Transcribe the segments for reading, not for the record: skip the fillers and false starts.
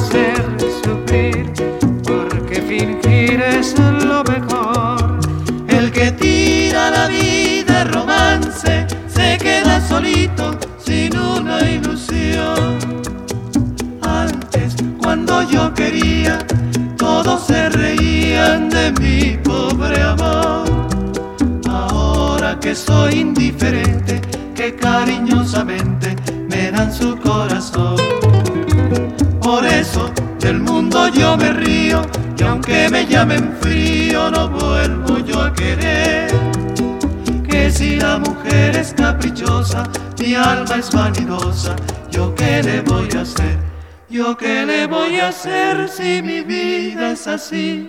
hacer sufrir, porque fingir es lo mejor. El que tira la vida romance se queda solito sin una ilusión. Antes, cuando yo quería, todos se reían de mi pobre amor. Ahora que soy indiferente, que cariñosamente me dan su corazón. Por eso del mundo yo me río, y aunque me llamen frío no vuelvo yo a querer. Que si la mujer es caprichosa, mi alma es vanidosa, ¿yo qué le voy a hacer? ¿Yo qué le voy a hacer si mi vida es así?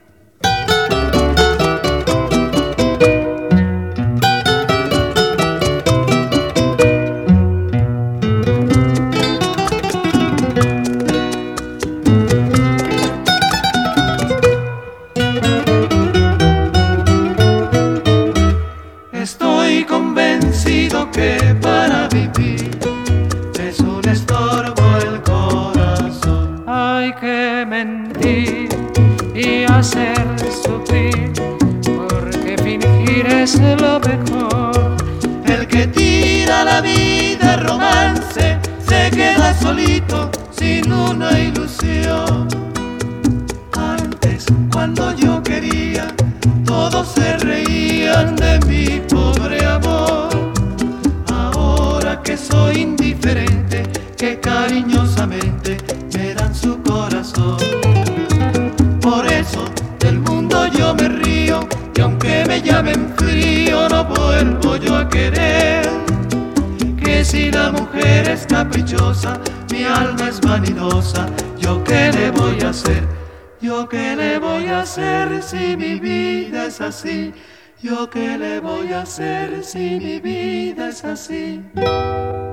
Estoy convencido que para vivir es un estorbo el corazón. Hay que mentir y hacer sufrir, porque fingir es lo mejor. El que tira la vida romance se queda solito sin una ilusión. Antes, cuando yo quería, todos se reían de mi pobre amor. Ahora que soy indiferente, que cariñosamente me dan su corazón. Por eso del mundo yo me río, y aunque me llamen frío no vuelvo yo a querer. Que si la mujer es caprichosa, mi alma es vanidosa, ¿yo qué le voy a hacer? ¿Yo qué le voy a hacer si mi vida es así? ¿Yo qué le voy a hacer si mi vida es así?